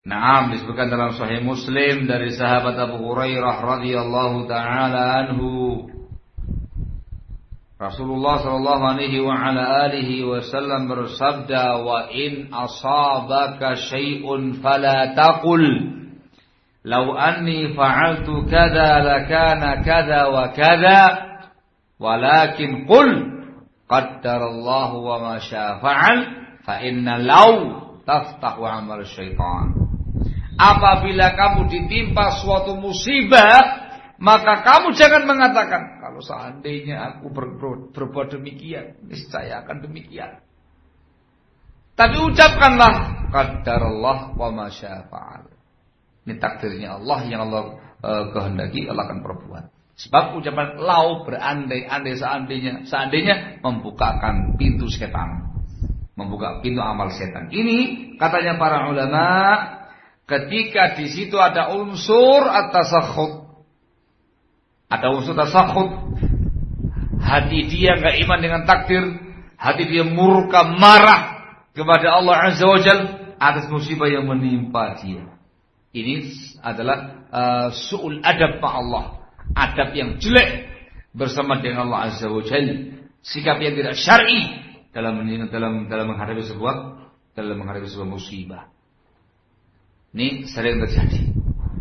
Naam, disebutkan dalam Sahih Muslim dari sahabat Abu Hurairah radhiyallahu taala anhu, Rasulullah sallallahu alaihi wa ala alihi wasallam bersabda, "Wa in asabaka syai'un fala taqul law anni fa'altu kadza lakana kadza wa kadza, walakin qul qaddarallahu wa ma syaa fa'al, fa inna law taftahu amal syaitan." Apabila kamu ditimpa suatu musibah, maka kamu jangan mengatakan, kalau seandainya aku berbuat demikian, niscaya akan demikian. Tapi ucapkanlah, qaddarallah wa ma syaa fa'al. Ini takdirnya Allah, yang Allah kehendaki Allah akan perbuat. Sebab ucapan lau berandai-andai, seandainya membukakan pintu setan, membuka pintu amal setan. Ini katanya para ulama, ketika di situ ada unsur at-tasakhut, ada unsur tasakhut, hati dia enggak iman dengan takdir, hati dia murka, marah kepada Allah Azza wa Jalla atas musibah yang menimpa dia. Ini adalah su'ul adab ma Allah, adab yang jelek bersama dengan Allah Azza wa Jalla, sikap yang tidak syar'i dalam menghadapi sebuah musibah. Ini sering terjadi.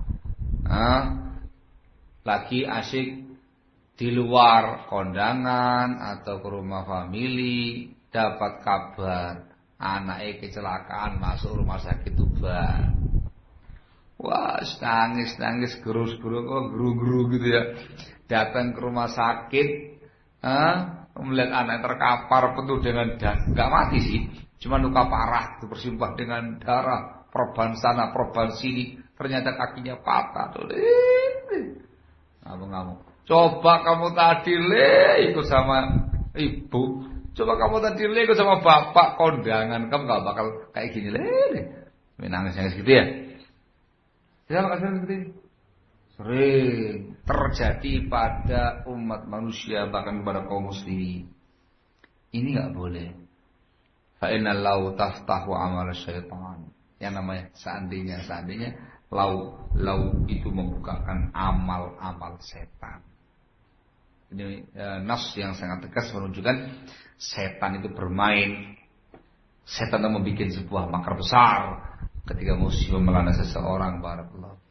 Lagi asyik di luar kondangan atau ke rumah famili, dapat kabar anaknya kecelakaan masuk rumah sakit Tuban. Wah, nangis geru-geru gitu ya. Datang ke rumah sakit, melihat anak terkapar penuh dengan darah. Enggak mati sih, cuma luka parah, itu bersimpah dengan darah. Perban sana, perban sini, ternyata kakinya patah. Ngamuk-ngamuk. Coba kamu tadi ikut sama ibu, coba kamu tadi ikut sama bapak kondangan, kamu gak bakal kayak gini nangis gitu ya. Tidak bakal seperti ini. Sering terjadi pada umat manusia, bahkan kepada kaum muslimin. Ini gak boleh. Fa inna lau taftahu amal syaitan. Yang namanya seandainya lau itu membukakan amal-amal setan. Ini nas yang sangat tegas menunjukkan setan itu bermain. Setan itu membuat sebuah makar besar ketika musibah melanda seseorang. Barakallahu.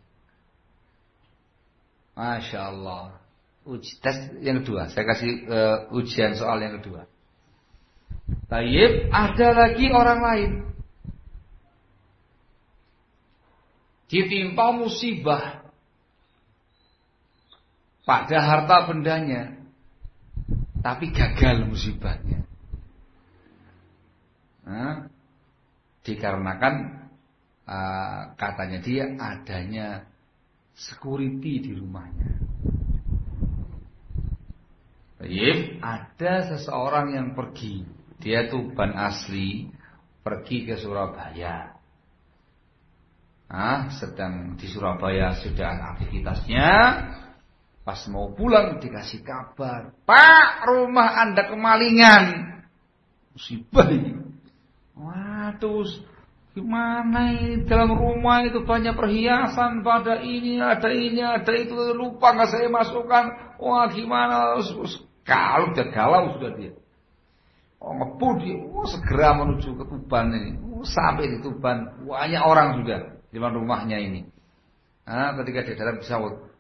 Masya Allah. Tes yang kedua, saya kasih ujian soal yang kedua. Tayyib, ada lagi orang lain ditimpa musibah pada harta bendanya, tapi gagal musibahnya. Dikarenakan katanya dia adanya security di rumahnya. Ada seseorang yang pergi, dia Tuban asli, pergi ke Surabaya. Sedang di Surabaya sudah aktivitasnya. Pas mau pulang dikasih kabar, "Pak, rumah Anda kemalingan." Musibah ini. Waduh, gimana ini? Dalam rumah itu banyak perhiasan, pada ini, ada itu, lupa nggak saya masukkan. Wah, gimana? Kalau udah galau sudah dia. Ngebut dia, segera menuju ke Tuban ini. Sampai di Tuban, banyak orang sudah di rumahnya ini. Ketika di dalam pesawat,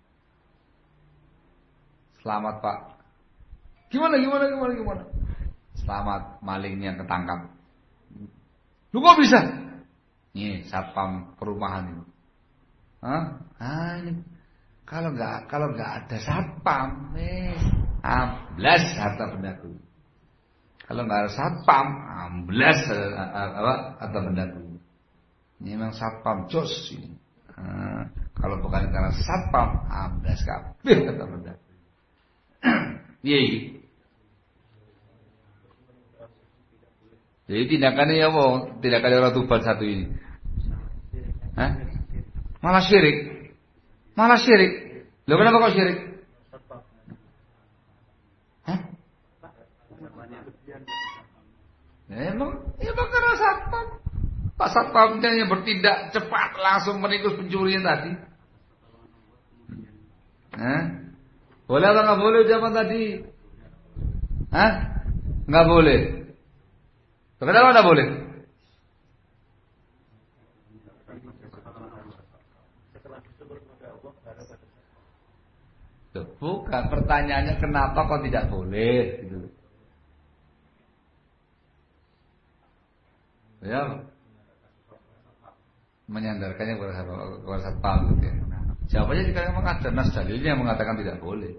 "Selamat Pak." Gimana? "Selamat, malingnya ketangkap." "Lu kok bisa?" "Nih, satpam perumahan ini." Ini kalau nggak ada satpam, amblas harta bendaku. Kalau nggak ada satpam, amblas harta bendaku. Ini memang satpam jos ini. Kalau bukan karena satpam, amblas kabeh harta bendaku. Iya. Jadi tindakannya ya apa? Tindakannya orang Tuban satu ini. Malah syirik. Loh, kenapa kok syirik? Emang karena satpam. Pak Satpamnya yang bertindak cepat langsung meringkus pencurian tadi. Boleh atau nggak boleh ucapan tadi? Nggak boleh. Kenapa nggak boleh? Bukan, pertanyaannya kenapa kok tidak boleh gitu. Ya, menyandarkannya kepada satpam gitu ya. Jawabannya jika memang ada nas dalilnya yang mengatakan tidak boleh.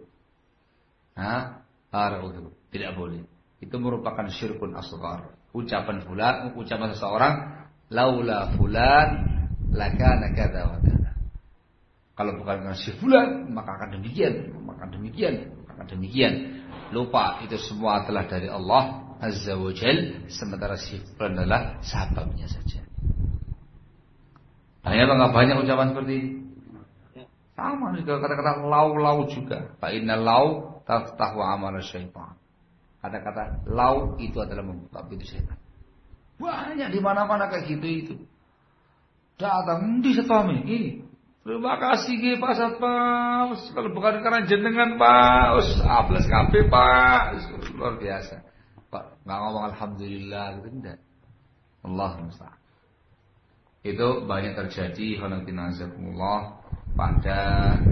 Tidak boleh. Itu merupakan syirkun asghar. Ucapan seseorang, laula fulan lakana kadza wa kadza. Kalau bukan karena si fulan, maka akan demikian. Lupa itu semua adalah dari Allah Azza wa Jal, sementara si fulan adalah sahabatnya saja. Banyak atau nggak banyak ucapan seperti ini? Sama juga kata-kata lau juga. Fa inna lau taftahu amal syaitan. Kata-kata lau itu adalah membuka pintu setan. Banyak di mana-mana kayak gitu itu. Datang di satpam ini. Terima kasih Pak Satpam. Kalau bukan karena jenengan Pak, aples kabeh Pak. Luar biasa. Pak enggak ngomong alhamdulillah gitu enggak. Allah musta'an. Itu banyak terjadi khonaqinazakumullah pada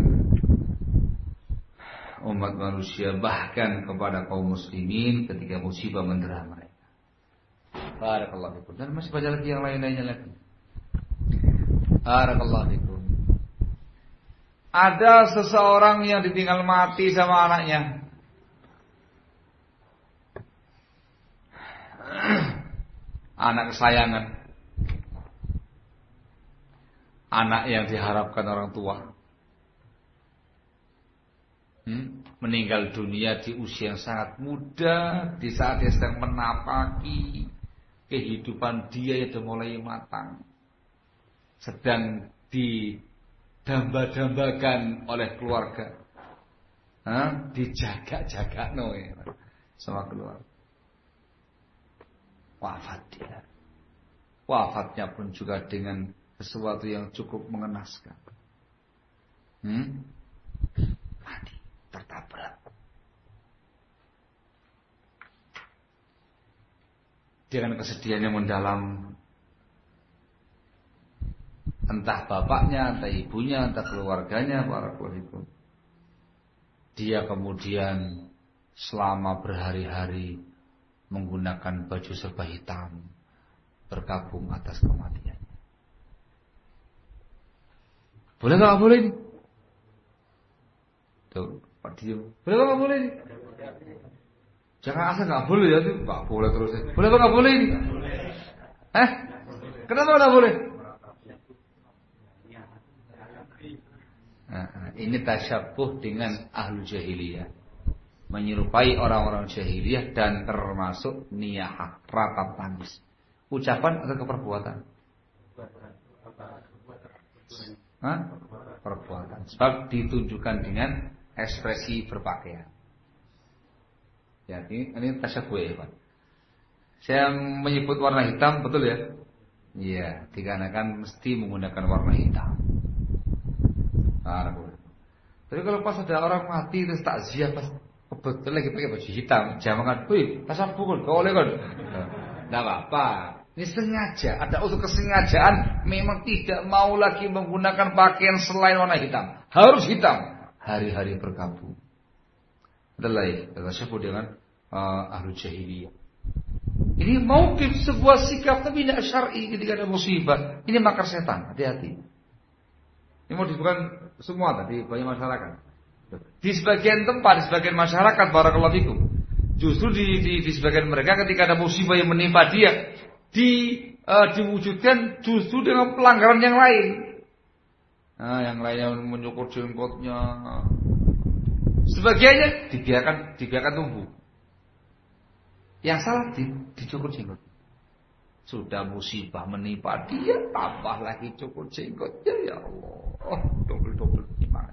umat manusia, bahkan kepada kaum muslimin ketika musibah mendera mereka. Barakallahu fikum. Dan masih banyak lagi yang lain-lainnya lagi. Barakallahu fikum. Ada seseorang yang ditinggal mati sama anaknya. Anak kesayangan. Anak yang diharapkan orang tua. Meninggal dunia di usia yang sangat muda, di saat dia sedang menapaki kehidupan dia yang sudah mulai matang, sedang didamba-dambakan oleh keluarga, dijaga-jaga sama keluarga. Wafat dia. Wafatnya pun juga dengan sesuatu yang cukup mengenaskan. Mati, tertabrak. Dengan kesedihan yang mendalam, entah bapaknya, entah ibunya, entah keluarganya, para keluarga. Dia kemudian selama berhari-hari menggunakan baju serba hitam, berkabung atas kematian. Boleh nggak boleh ini? Tuh, Pak Dio. Boleh nggak boleh ini? Jangan asal nggak boleh ya, nggak boleh terus. Boleh nggak boleh ini? Kenapa nggak boleh? Ini tasyabuh dengan ahlu jahiliyah, menyerupai orang-orang jahiliyah dan termasuk niyahah, ratap tangis. Ucapan atau keperbuatan? Perbuatan. Sebab ditunjukkan dengan ekspresi berpakaian. Ya, ini tasyabuh ya Pak. Saya menyebut warna hitam, betul ya? Iya, dikarenakan mesti menggunakan warna hitam. Tapi kalau pas ada orang mati terus takziah pas kebetulan lagi pakai baju hitam, jangan kan, wih, tasyabuh kan, kau boleh kan? Tidak apa-apa. Ini sengaja, ada unsur kesengajaan, memang tidak mau lagi menggunakan pakaian selain warna hitam. Harus hitam. Hari-hari berkabung. Adalah ya, tasyabuh dengan ahlu jahiliyah. Ini mauqif sebuah sikap tapi tidak syar'i ketika ada musibah. Ini makar setan, hati-hati. Ini mau disebutkan semua tadi banyak masyarakat. Di sebagian tempat, di sebagian masyarakat, barakallahu fikum, justru di sebagian mereka ketika ada musibah yang menimpa dia, diwujudkan justru dengan pelanggaran yang lain. Yang lainnya menyukur jenggotnya, sebagiannya dibiarkan tumbuh. Yang salah dicukur jenggot. Sudah musibah menimpa dia, tambah lagi cukur jenggotnya, ya Allah, double gimana?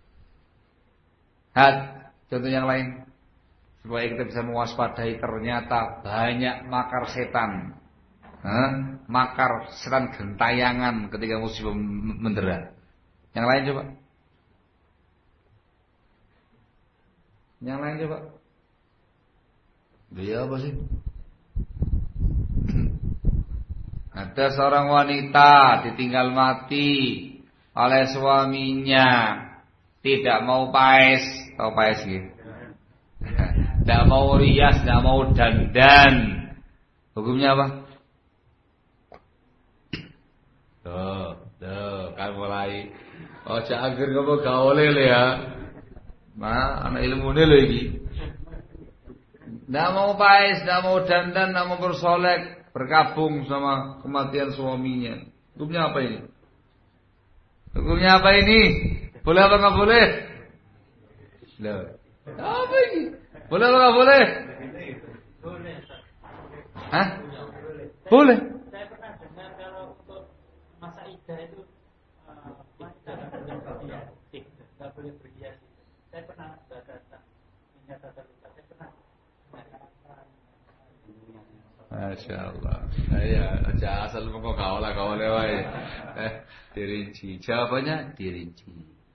Contoh yang lain, supaya kita bisa mewaspadai ternyata banyak makar setan makar setan gentayangan ketika musibah mendera. Yang lain coba. Yang lain coba. Dia apa sih? Ada seorang wanita ditinggal mati oleh suaminya, tidak mau paes, tahu paes gitu. Tidak mau rias, tidak mau dandan. Hukumnya apa? Tuh, kan mulai. Oh, akhir kamu gak boleh ya. Nah, anak ilmu ini lagi. Tidak mau paes, tidak mau dandan, tidak mau bersolek, berkabung sama kematian suaminya. Hukumnya apa ini? Hukumnya apa ini? Boleh apa nggak boleh? Loh, apa ini? Boleh apa nggak boleh? Hah? Boleh. Saya pernah dengar kalau untuk masa idah itu wanita nggak boleh berhias. Saya pernah baca tentang minyak tata luka. Saya pernah. Masya Allah. Ya, aja asal pokok kau lewat. Dirinci. Jawabannya dirinci.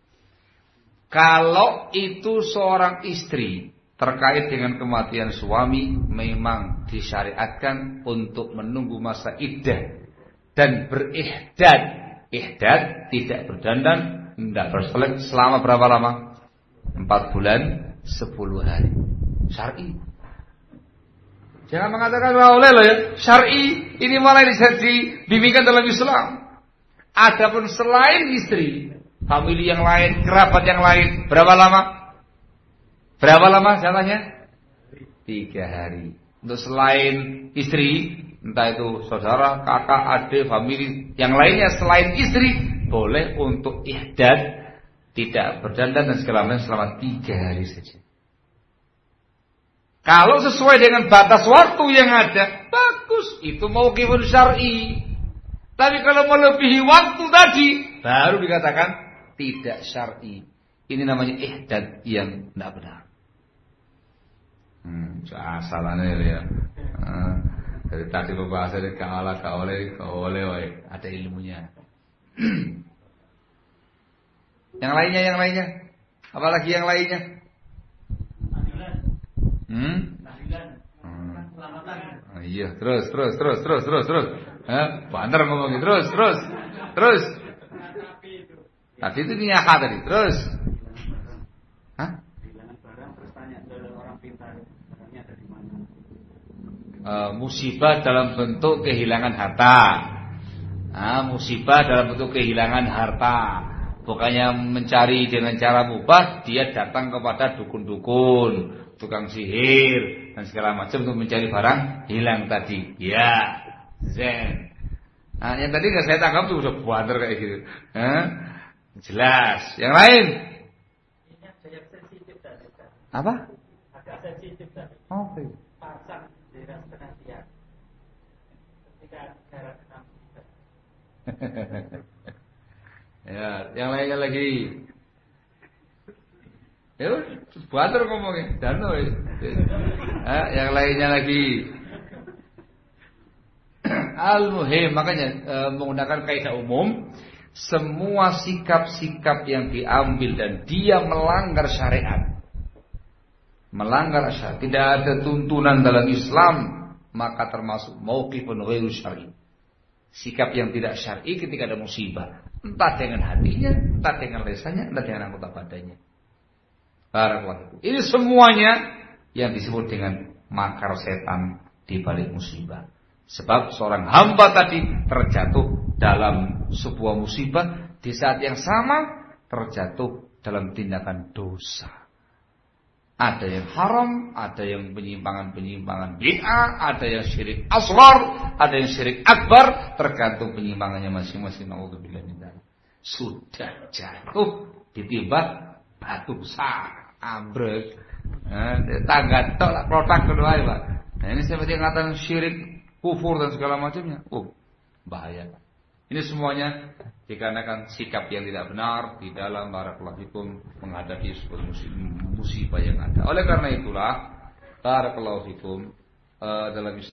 Kalau itu seorang istri terkait dengan kematian suami, memang disyariatkan untuk menunggu masa iddah dan berihdad. Ihdad tidak berdandan, tidak bersolek selama berapa lama? 4 bulan 10 hari. Syar'i. Jangan mengatakan oleh loh ya. Syar'i ini malah dibimbingkan dalam Islam. Adapun selain istri, famili yang lain, kerabat yang lain, berapa lama? Berapa lama jatahnya? 3 hari. Untuk selain istri, entah itu saudara, kakak, adik, famili yang lainnya selain istri, boleh untuk ihdad, tidak berdandan dan segala macam selama 3 hari saja. Kalau sesuai dengan batas waktu yang ada, bagus, itu mauqifun syar'i. Tapi kalau melebihi waktu tadi, baru dikatakan tidak syar'i. Ini namanya ihdad yang tidak benar. Asalannya ya. Dari tadi pembahasan kaoleh, ada ilmunya. Yang lainnya. Apalagi yang lainnya? Iya, terus. Bandar ngomongin terus. Tadi itu niyaha tadi, terus. Hah? Musibah dalam bentuk kehilangan harta. Musibah dalam bentuk kehilangan harta. Bukannya mencari dengan cara mubah, dia datang kepada dukun-dukun, tukang sihir dan segala macam untuk mencari barang hilang tadi. Ya, zen. Yang tadi nggak saya tangkap tuh udah buater kayak gitu. Jelas. Yang lain? Ini ada yang sensitif tadi. Apa? Agak sensitif tadi. Oke. Pasang bendera setengah tiang. Ketika negara kena musibah. Ya, yang lainnya lagi. Ya, buater ngomongin. Dano. Yang lainnya lagi. Al-muhim, makanya menggunakan kaidah umum, semua sikap-sikap yang diambil dan dia melanggar syariat, tidak ada tuntunan dalam Islam, maka termasuk mauqifun ghairu syar'i. Sikap yang tidak syar'i ketika ada musibah, entah dengan hatinya, entah dengan lisannya, entah dengan anggota badannya. Barakallahu. Ini semuanya yang disebut dengan makar setan di balik musibah. Sebab seorang hamba tadi terjatuh dalam sebuah musibah, di saat yang sama terjatuh dalam tindakan dosa. Ada yang haram, ada yang penyimpangan bid'ah, ada yang syirik asghar, ada yang syirik akbar, tergantung penyimpangannya masing-masing. Nauzubillah min dzalik. Sudah jatuh ditimba batu besar, ambruk. Tangga tok lah protak kedua ya, Pak. Nah, ini seperti yang katakan syirik, kufur dan segala macamnya. Bahaya. Ini semuanya dikarenakan sikap yang tidak benar di dalam barakallahu fikum menghadapi sebuah musibah yang ada. Oleh karena itulah barakallahu fikum dalam